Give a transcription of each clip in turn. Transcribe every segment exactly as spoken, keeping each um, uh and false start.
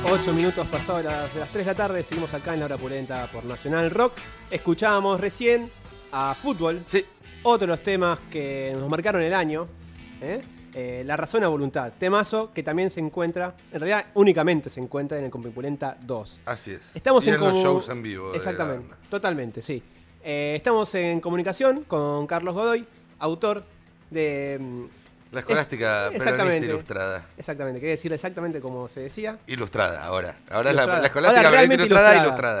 ocho minutos pasados de las, de las tres de la tarde, seguimos acá en La Hora Pulenta por Nacional Rock. Escuchábamos recién a Fútbol, sí. Otro de los temas que nos marcaron el año, ¿eh? Eh, La Razón a Voluntad, temazo que también se encuentra, en realidad únicamente se encuentra en el Compipulenta dos. Así es. Estamos y en, en los comu- shows en vivo. Exactamente, de la banda. totalmente, sí. Eh, estamos en comunicación con Carlos Godoy, autor de... mm, La escolástica es- peronista ilustrada. Exactamente, quería decir exactamente como se decía. Ilustrada, ahora. Ahora Ilustrada. es la, la Ahora escolástica peronista realmente ilustrada, ilustrada. ilustrada.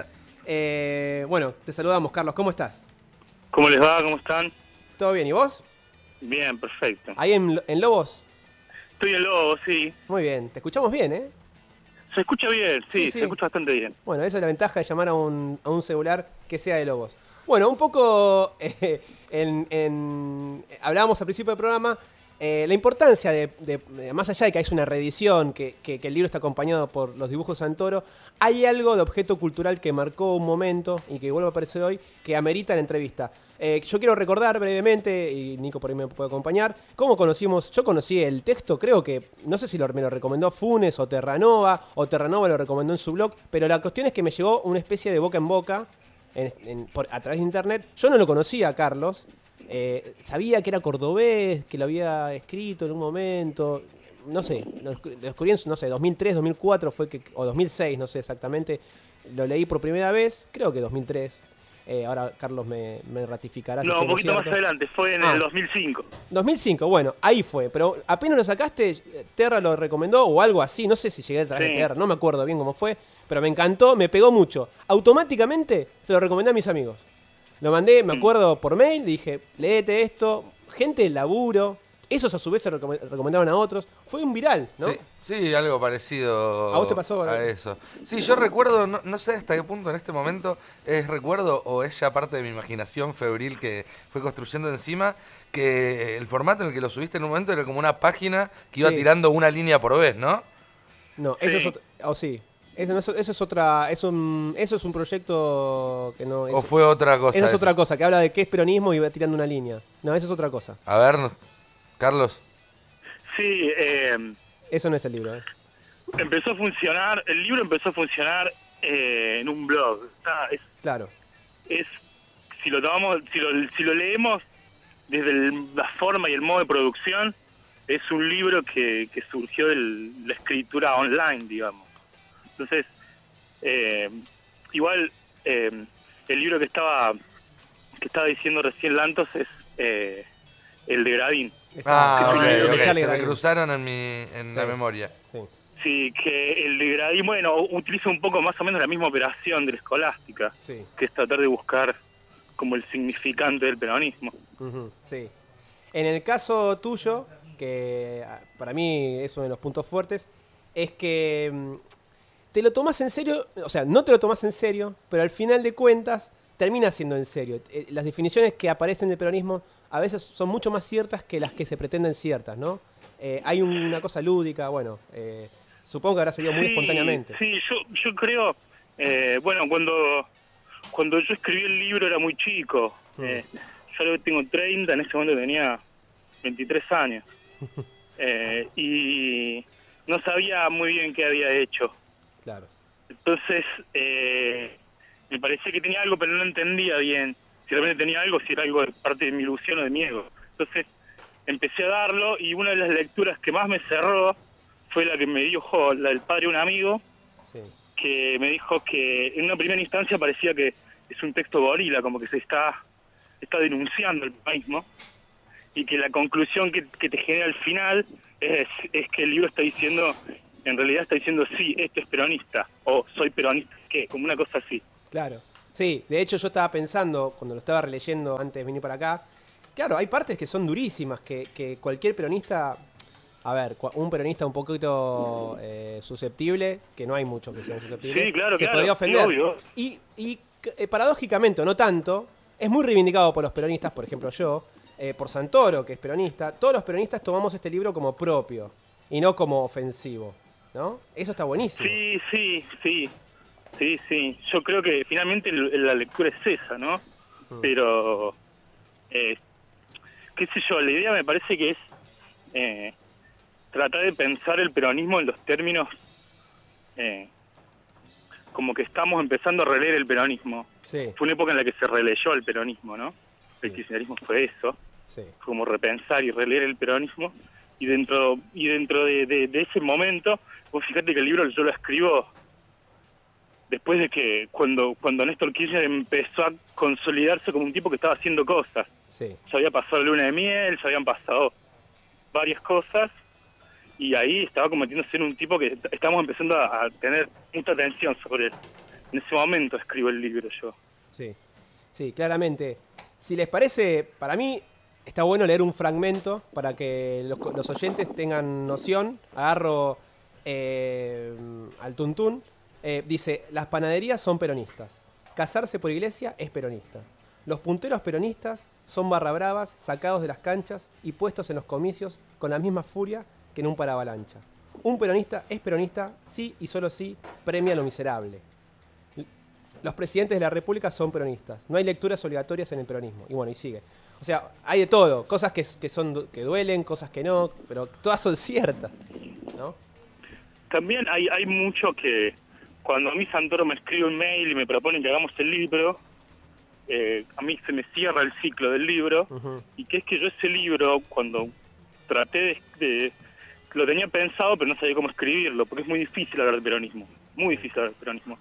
Eh, bueno, te saludamos, Carlos, ¿cómo estás? ¿Cómo les va? ¿Cómo están? ¿Todo bien? ¿Y vos? Bien, perfecto. ¿Ahí en, en Lobos? Estoy en Lobo, sí. Muy bien, te escuchamos bien, ¿eh? Se escucha bien, sí, Sí, sí. se escucha bastante bien. Bueno, esa es la ventaja de llamar a un, a un celular que sea de Lobos. Bueno, un poco, eh, en, en- hablábamos al principio del programa, eh, la importancia de, de- de- más allá de que hay una reedición, que, que- que el libro está acompañado por los dibujos Santoro, hay algo de objeto cultural que marcó un momento y que vuelve a aparecer hoy, que amerita la entrevista. Eh, yo quiero recordar brevemente, y Nico por ahí me puede acompañar, cómo conocimos, yo conocí el texto, creo que, no sé si lo, me lo recomendó Funes o Terranova, o Terranova lo recomendó en su blog, pero la cuestión es que me llegó una especie de boca en boca, en- en- por- a través de internet. Yo no lo conocía a Carlos, eh, sabía que era cordobés, que lo había escrito en un momento, no sé, lo descu- lo descubrí en, no sé, dos mil tres, dos mil cuatro fue que, o dos mil seis, no sé exactamente, lo leí por primera vez, creo que dos mil tres. Eh, ahora Carlos me, me ratificará. si No, un tengo poquito más cierto. adelante, fue en Ah. el dos mil cinco. dos mil cinco, bueno, ahí fue, pero apenas lo sacaste, Terra lo recomendó o algo así, no sé si llegué a través Sí. de Terra, no me acuerdo bien cómo fue, pero me encantó, me pegó mucho. Automáticamente se lo recomendé a mis amigos. Lo mandé, me Mm. acuerdo, por mail, dije, léete esto, gente del laburo, esos a su vez se lo recome- recomendaban a otros, fue un viral, ¿no? Sí, sí, algo parecido ¿A vos te pasó? a eso. Sí, yo recuerdo, no, no sé hasta qué punto en este momento es recuerdo o es ya parte de mi imaginación febril que fue construyendo encima, que el formato en el que lo subiste en un momento era como una página que iba Sí. tirando una línea por vez, ¿no? No, eso Sí. es otro, oh, sí, eso, eso, eso es otra, es un, eso es un proyecto que no... ¿O es- fue otra cosa? Esa es eso? otra cosa, que habla de qué es peronismo y va tirando una línea. No, eso es otra cosa. A ver, nos- Carlos. Sí, eh, Eso no es el libro, ¿eh? empezó a funcionar, el libro empezó a funcionar eh, en un blog. Ah, es, Claro. es, si lo tomamos, si lo, si lo leemos desde el- la forma y el modo de producción, es un libro que, que surgió de la escritura online, digamos. Entonces, eh, igual eh, el libro que estaba que estaba diciendo recién Lantos es eh, el de Gradín. Ah, Exacto. ok, El de ok, Charlie se me Gradín. cruzaron en, mi, en la Sí. memoria. Sí. Sí, que el de Gradín, bueno, utiliza un poco más o menos la misma operación de la escolástica, Sí. que es tratar de buscar como el significante del peronismo. Ujú, sí. En el caso tuyo, que ah, para mí es uno de los puntos fuertes, es que mm, te lo tomas en serio, o sea, no te lo tomas en serio, pero al final de cuentas termina siendo en serio. Eh, Las definiciones que aparecen del peronismo a veces son mucho más ciertas que las que se pretenden ciertas, ¿no? Eh, hay una cosa lúdica, bueno, eh, supongo que habrá salido muy Sí, espontáneamente. Sí, yo, yo creo, eh, bueno, cuando, cuando yo escribí el libro era muy chico. Mm. Eh, yo ahora tengo treinta, en ese momento tenía veintitrés años. Eh, y no sabía muy bien qué había hecho. Claro. Entonces, eh, me parecía que tenía algo, pero no entendía bien si realmente tenía algo, si era algo de parte de mi ilusión o de mi ego. Entonces, empecé a darlo y una de las lecturas que más me cerró fue la que me dijo la del padre de un amigo, Sí. que me dijo que en una primera instancia parecía que es un texto gorila, como que se está, está denunciando el paísmo, y que la conclusión que, que te genera al final es, es que el libro está diciendo, en realidad está diciendo, sí, esto es peronista, o soy peronista, ¿qué? Como una cosa así. Claro. Sí, de hecho yo estaba pensando, cuando lo estaba releyendo antes de venir para acá, claro, hay partes que son durísimas, que, que cualquier peronista, a ver, cua- un peronista un poquito eh, susceptible, que no hay muchos que sean susceptibles, Sí, claro, se claro, podría sí, ofender. obvio. Y, y eh, paradójicamente, o no tanto, es muy reivindicado por los peronistas, por ejemplo yo, eh, por Santoro, que es peronista. Todos los peronistas tomamos este libro como propio y no como ofensivo, ¿no? Eso está buenísimo. Sí, sí, sí, sí, sí. Yo creo que finalmente el- la lectura es esa, ¿no? Mm. Pero, eh, qué sé yo, la idea me parece que es eh, tratar de pensar el peronismo en los términos eh, como que estamos empezando a releer el peronismo. Sí. Fue una época en la que se releyó el peronismo, ¿no? El kirchnerismo fue eso, Sí. fue como repensar y releer el peronismo. Y dentro y dentro de, de, de ese momento, vos fíjate que el libro yo lo escribo después de que cuando cuando Néstor Kirchner empezó a consolidarse como un tipo que estaba haciendo cosas. Sí. Ya había pasado la luna de miel, ya habían pasado varias cosas, y ahí estaba convirtiéndose en un tipo que estamos empezando a, a tener mucha atención sobre él. En ese momento escribo el libro yo. Sí, sí, claramente. Si les parece, para mí está bueno leer un fragmento para que los, los oyentes tengan noción. Agarro eh, al tuntún. Eh, dice, las panaderías son peronistas. Casarse por iglesia es peronista. Los punteros peronistas son barra bravas, sacados de las canchas y puestos en los comicios con la misma furia que en un paravalancha. Un peronista es peronista, sí y solo sí, premia lo miserable. Los presidentes de la República son peronistas. No hay lecturas obligatorias en el peronismo. Y bueno, y sigue. O sea, hay de todo. Cosas que, que, son, que duelen, cosas que no, pero todas son ciertas, ¿no? También hay, hay mucho que cuando a mí Santoro me escribe un mail y me proponen que hagamos el libro, eh, a mí se me cierra el ciclo del libro. Uh-huh. Y que es que yo ese libro, cuando traté de, de... Lo tenía pensado, pero no sabía cómo escribirlo, porque es muy difícil hablar de peronismo. Muy difícil hablar de peronismo.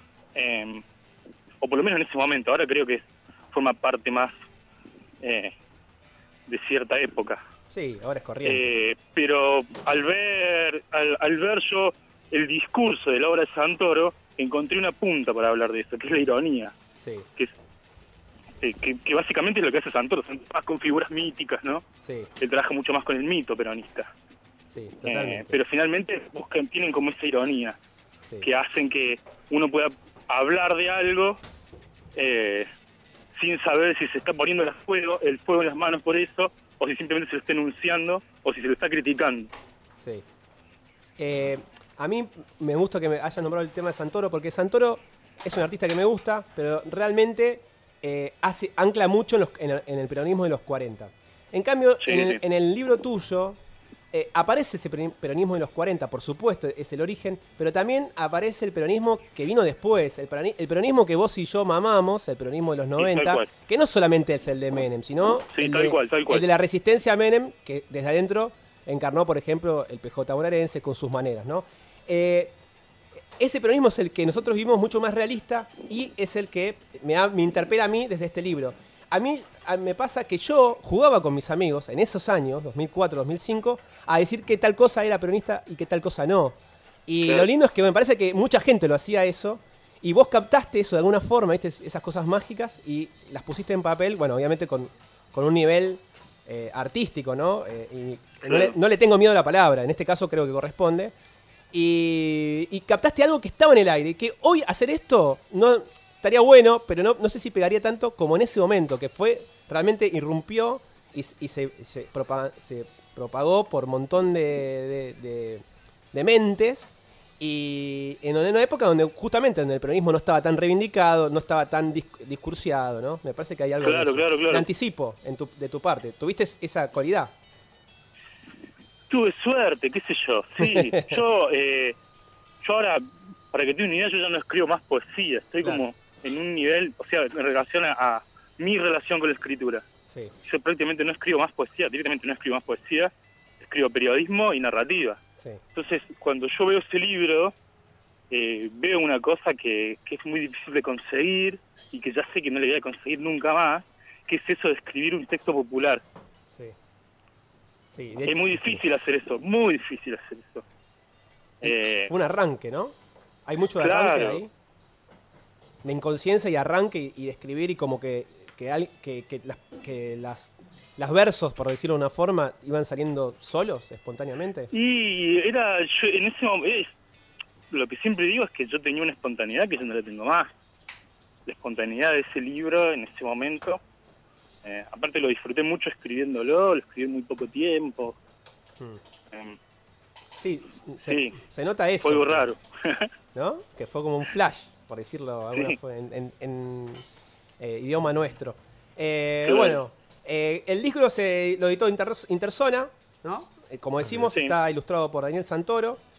Eh, o por lo menos en ese momento. Ahora creo que forma parte más eh, de cierta época. Sí, ahora es corriente. Eh, pero al ver, al, al ver yo el discurso de la obra de Santoro, encontré una punta para hablar de eso, que es la ironía. Sí. Que, es, eh, que, que básicamente es lo que hace Santoro, más con figuras míticas, ¿no? Sí. Él trabaja mucho más con el mito peronista. Sí, totalmente. Eh, pero finalmente buscan, tienen como esa ironía, sí, que hacen que uno pueda hablar de algo eh, sin saber si se está poniendo el fuego, el fuego en las manos por eso, o si simplemente se lo está enunciando, o si se lo está criticando. Sí. Eh, a mí me gusta que me hayan nombrado el tema de Santoro, porque Santoro es un artista que me gusta, pero realmente eh, hace, ancla mucho en, los, en, el, en el peronismo de los cuarenta. En cambio, sí, en, el, sí. en el libro tuyo... Eh, aparece ese peronismo de los cuarenta, por supuesto, es el origen, pero también aparece el peronismo que vino después, el, peroni- el peronismo que vos y yo mamamos, el peronismo de los noventa, sí, que no solamente es el de Menem, sino sí, el, tal de, cual, tal cual. el de la resistencia a Menem, que desde adentro encarnó, por ejemplo, el P J bonaerense con sus maneras, ¿no? Eh, ese peronismo es el que nosotros vimos mucho más realista y es el que me, ha, me interpela a mí desde este libro. A mí a, me pasa que yo jugaba con mis amigos en esos años, dos mil cuatro, dos mil cinco, a decir que tal cosa era peronista y que tal cosa no. Y claro, lo lindo es que me parece que mucha gente lo hacía eso y vos captaste eso de alguna forma, ¿viste? Esas cosas mágicas y las pusiste en papel, bueno, obviamente con, con un nivel eh, artístico, ¿no? Eh, y claro, no, le, no le tengo miedo a la palabra, en este caso creo que corresponde. Y, y captaste algo que estaba en el aire, que hoy hacer esto no... estaría bueno, pero no, no sé si pegaría tanto como en ese momento, que fue, realmente irrumpió y, y se, se, propag se propagó por un montón de, de, de, de mentes, y en una época donde justamente donde el peronismo no estaba tan reivindicado, no estaba tan dis discursiado, ¿no? Me parece que hay algo claro, de, eso. Claro, claro. de anticipo en tu, de tu parte. ¿Tuviste esa cualidad? Tuve suerte, qué sé yo. Sí, yo, eh, yo ahora, para que te una idea, yo ya no escribo más poesía, estoy claro, como en un nivel, o sea, en relación a, a mi relación con la escritura. Sí. Yo prácticamente no escribo más poesía, directamente no escribo más poesía, escribo periodismo y narrativa. Sí. Entonces, cuando yo veo ese libro, eh, veo una cosa que, que es muy difícil de conseguir y que ya sé que no le voy a conseguir nunca más, que es eso de escribir un texto popular. Sí. Sí, es muy difícil sí. hacer eso, muy difícil hacer eso. Eh, Fue un arranque, ¿no? Hay mucho de claro. arranque ahí. De inconsciencia y arranque y, y de escribir y como que, que, que, que, las, que las, las versos, por decirlo de una forma, iban saliendo solos, espontáneamente. Y era, yo en ese momento, lo que siempre digo es que yo tenía una espontaneidad que yo no la tengo más. La espontaneidad de ese libro en ese momento. Eh, aparte lo disfruté mucho escribiéndolo, lo escribí en muy poco tiempo. Hmm. Eh, sí, se, sí, se nota eso. Fue algo raro. ¿No? Que fue como un flash, por decirlo sí. en, en, en eh, idioma nuestro. Eh, sí. Bueno, eh, el disco se lo editó Inter, Interzona, ¿no? Eh, como decimos, sí. está ilustrado por Daniel Santoro.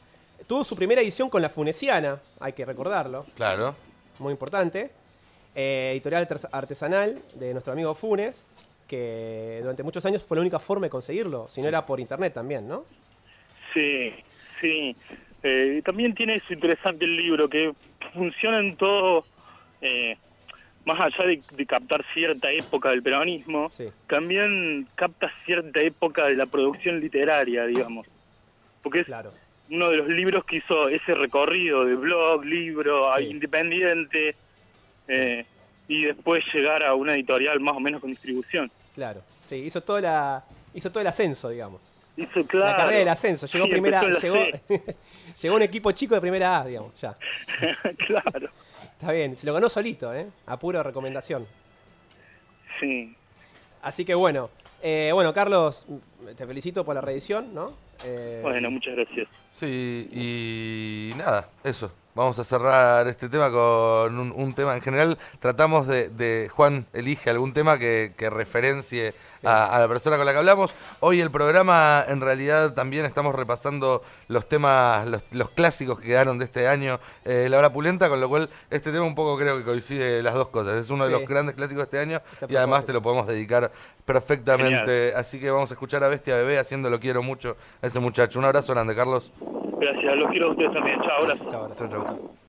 tuvo su primera edición con La Funesiana, hay que recordarlo, Claro. muy importante. Eh, editorial artes- artesanal de nuestro amigo Funes, que durante muchos años fue la única forma de conseguirlo, si no era por internet también, ¿no? Sí, sí. Eh, también tiene eso interesante el libro, que funciona en todo, eh, más allá de, de captar cierta época del peronismo, Sí. también capta cierta época de la producción literaria, digamos. Porque es Claro. uno de los libros que hizo ese recorrido de blog, libro, Sí. independiente, eh, y después llegar a una editorial más o menos con distribución. Claro, sí, hizo toda la, hizo todo el ascenso, digamos. Hizo claro. La carrera del ascenso, llegó Sí, primera, empezó en llegó, la C. llegó un equipo chico de primera A, digamos, ya. Claro, Está bien, se lo ganó solito, ¿eh? A pura recomendación. sí. Así que bueno, eh, bueno, Carlos, te felicito por la reedición, ¿no? Eh, Bueno, muchas gracias. Sí, y nada, eso. Vamos a cerrar este tema con un, un tema. En general, tratamos de, de Juan elige algún tema que, que referencie a, a la persona con la que hablamos. Hoy el programa, en realidad, también estamos repasando los temas, los, los clásicos que quedaron de este año, eh, La Hora Pulenta, con lo cual este tema un poco creo que coincide las dos cosas. Es uno de Sí. los grandes clásicos de este año Ese y además propósito. te lo podemos dedicar perfectamente. Así que vamos a escuchar a Bestia Bebé haciendo Lo Quiero Mucho a ese muchacho. Un abrazo grande, Carlos. Gracias, los quiero a ustedes también. Chao, abrazo. chao, abrazo. Chau, chau.